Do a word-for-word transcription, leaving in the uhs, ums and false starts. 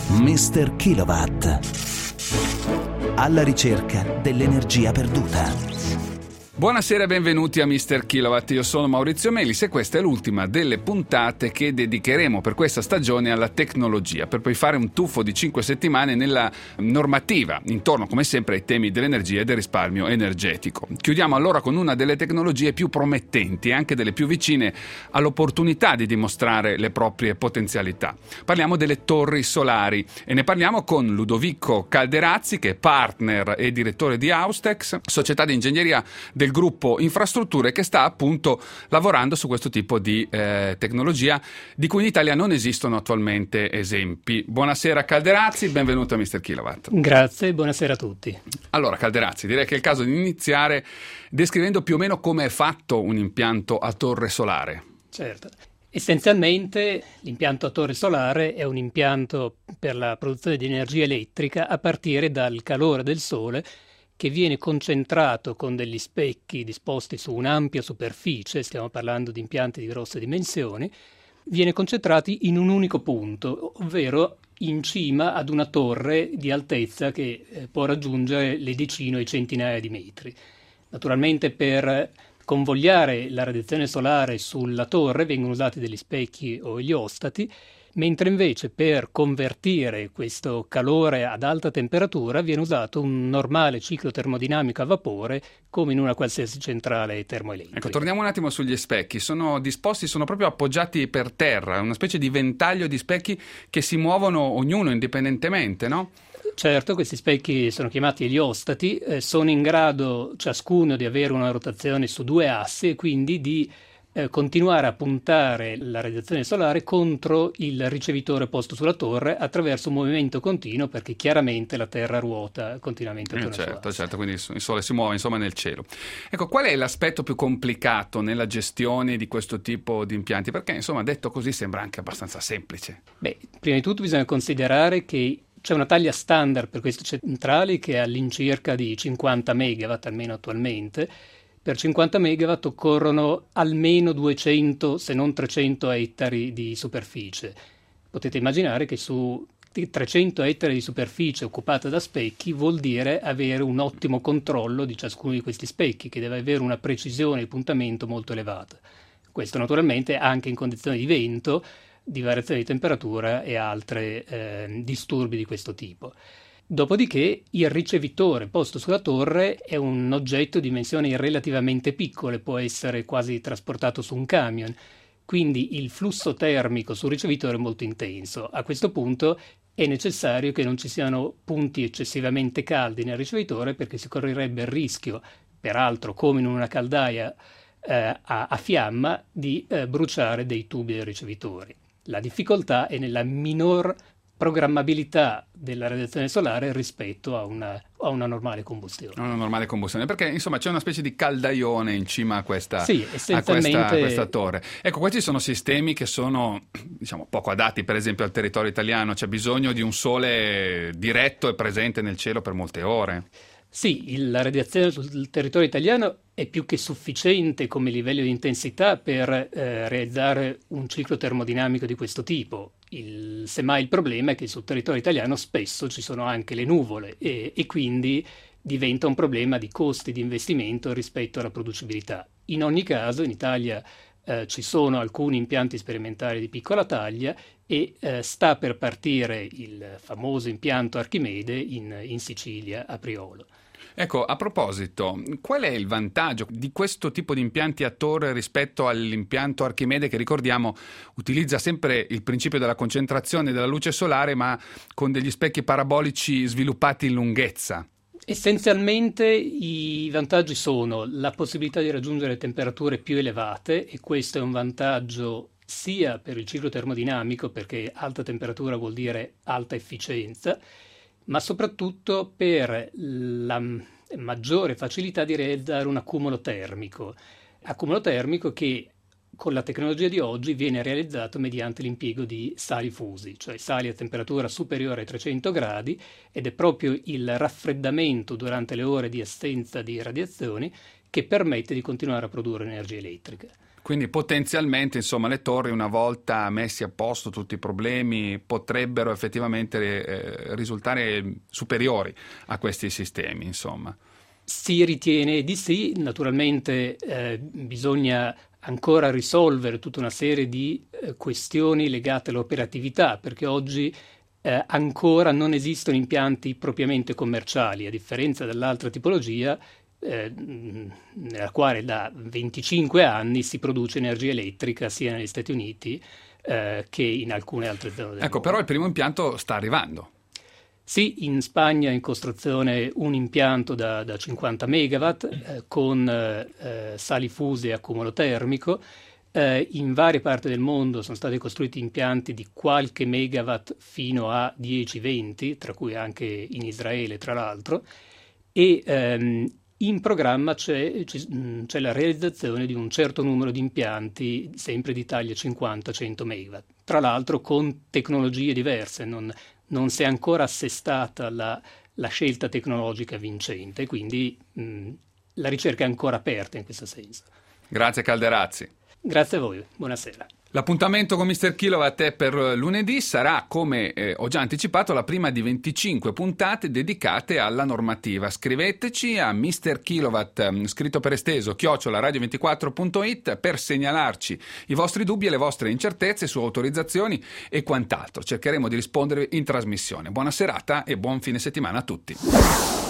mister Kilowatt. Alla ricerca dell'energia perduta. Buonasera e benvenuti a mister Kilowatt, io sono Maurizio Melis e questa è l'ultima delle puntate che dedicheremo per questa stagione alla tecnologia, per poi fare un tuffo di cinque settimane nella normativa, intorno come sempre ai temi dell'energia e del risparmio energetico. Chiudiamo allora con una delle tecnologie più promettenti e anche delle più vicine all'opportunità di dimostrare le proprie potenzialità. Parliamo delle torri solari e ne parliamo con Ludovico Calderazzi, che è partner e direttore di Austex, società di ingegneria del gruppo infrastrutture, che sta appunto lavorando su questo tipo di eh, tecnologia di cui in Italia non esistono attualmente esempi. Buonasera Calderazzi, benvenuto a mister Kilowatt. Grazie, buonasera a tutti. Allora Calderazzi, direi che è il caso di iniziare descrivendo più o meno come è fatto un impianto a torre solare. Certo. Essenzialmente l'impianto a torre solare è un impianto per la produzione di energia elettrica a partire dal calore del sole, che viene concentrato con degli specchi disposti su un'ampia superficie, stiamo parlando di impianti di grosse dimensioni, viene concentrati in un unico punto, ovvero in cima ad una torre di altezza che eh, può raggiungere le decine o centinaia di metri. Naturalmente per convogliare la radiazione solare sulla torre vengono usati degli specchi o eliostati, mentre invece per convertire questo calore ad alta temperatura viene usato un normale ciclo termodinamico a vapore, come in una qualsiasi centrale termoelettrica. Ecco, torniamo un attimo sugli specchi. Sono disposti, sono proprio appoggiati per terra, una specie di ventaglio di specchi che si muovono ognuno indipendentemente, no? Certo, questi specchi sono chiamati eliostati, eh, sono in grado ciascuno di avere una rotazione su due assi e quindi di Eh, continuare a puntare la radiazione solare contro il ricevitore posto sulla torre attraverso un movimento continuo, perché chiaramente la Terra ruota continuamente attorno eh, certo, al certo, quindi il Sole si muove insomma nel cielo. Ecco, qual è l'aspetto più complicato nella gestione di questo tipo di impianti? Perché insomma, detto così, sembra anche abbastanza semplice. Beh, prima di tutto bisogna considerare che c'è una taglia standard per queste centrali che è all'incirca di cinquanta megawatt, almeno attualmente. Per cinquanta megawatt occorrono almeno duecento, se non trecento ettari di superficie. Potete immaginare che su trecento ettari di superficie occupata da specchi vuol dire avere un ottimo controllo di ciascuno di questi specchi, che deve avere una precisione di puntamento molto elevata. Questo naturalmente anche in condizioni di vento, di variazione di temperatura e altri eh, disturbi di questo tipo. Dopodiché il ricevitore posto sulla torre è un oggetto di dimensioni relativamente piccole, può essere quasi trasportato su un camion, quindi il flusso termico sul ricevitore è molto intenso. A questo punto è necessario che non ci siano punti eccessivamente caldi nel ricevitore, perché si correrebbe il rischio, peraltro come in una caldaia eh, a, a fiamma, di eh, bruciare dei tubi dei ricevitori. La difficoltà è nella minor programmabilità della radiazione solare rispetto a una, a una normale combustione. Una normale combustione, perché insomma c'è una specie di caldaione in cima a questa, sì, essenzialmente... a questa, a questa torre. Ecco, questi sono sistemi che sono, diciamo, poco adatti per esempio al territorio italiano, c'è bisogno di un sole diretto e presente nel cielo per molte ore. Sì, il, la radiazione sul territorio italiano è più che sufficiente come livello di intensità per eh, realizzare un ciclo termodinamico di questo tipo. Il, semmai il problema è che sul territorio italiano spesso ci sono anche le nuvole e, e quindi diventa un problema di costi di investimento rispetto alla producibilità. In ogni caso in Italia eh, ci sono alcuni impianti sperimentali di piccola taglia e eh, sta per partire il famoso impianto Archimede in, in Sicilia, a Priolo. Ecco, a proposito, qual è il vantaggio di questo tipo di impianti a torre rispetto all'impianto Archimede, che ricordiamo utilizza sempre il principio della concentrazione della luce solare, ma con degli specchi parabolici sviluppati in lunghezza? Essenzialmente i vantaggi sono la possibilità di raggiungere temperature più elevate, e questo è un vantaggio sia per il ciclo termodinamico, perché alta temperatura vuol dire alta efficienza, ma soprattutto per la maggiore facilità di realizzare un accumulo termico. Accumulo termico che con la tecnologia di oggi viene realizzato mediante l'impiego di sali fusi, cioè sali a temperatura superiore ai trecento gradi, ed è proprio il raffreddamento durante le ore di assenza di radiazioni che permette di continuare a produrre energia elettrica. Quindi potenzialmente, insomma, le torri, una volta messi a posto tutti i problemi, potrebbero effettivamente eh, risultare superiori a questi sistemi, insomma. Si ritiene di sì, naturalmente eh, bisogna ancora risolvere tutta una serie di eh, questioni legate all'operatività, perché oggi eh, ancora non esistono impianti propriamente commerciali, a differenza dell'altra tipologia eh, nella quale da venticinque anni si produce energia elettrica sia negli Stati Uniti eh, che in alcune altre zone del Ecco, mondo. però il primo impianto sta arrivando. Sì, in Spagna è in costruzione un impianto da, da cinquanta megawatt eh, con eh, sali fuse e accumulo termico. Eh, in varie parti del mondo sono stati costruiti impianti di qualche megawatt fino a dieci venti, tra cui anche in Israele, tra l'altro, e ehm, in programma c'è, c'è la realizzazione di un certo numero di impianti, sempre di taglia cinquanta cento megawatt, tra l'altro con tecnologie diverse. Non, non si è ancora assestata la, la scelta tecnologica vincente, quindi mh, la ricerca è ancora aperta in questo senso. Grazie Calderazzi. Grazie a voi, buonasera. L'appuntamento con mister Kilowatt è per lunedì, sarà, come eh, ho già anticipato, la prima di venticinque puntate dedicate alla normativa. Scriveteci a mister Kilowatt, scritto per esteso, chiocciola radio ventiquattro punto it, per segnalarci i vostri dubbi e le vostre incertezze su autorizzazioni e quant'altro. Cercheremo di rispondere in trasmissione. Buona serata e buon fine settimana a tutti.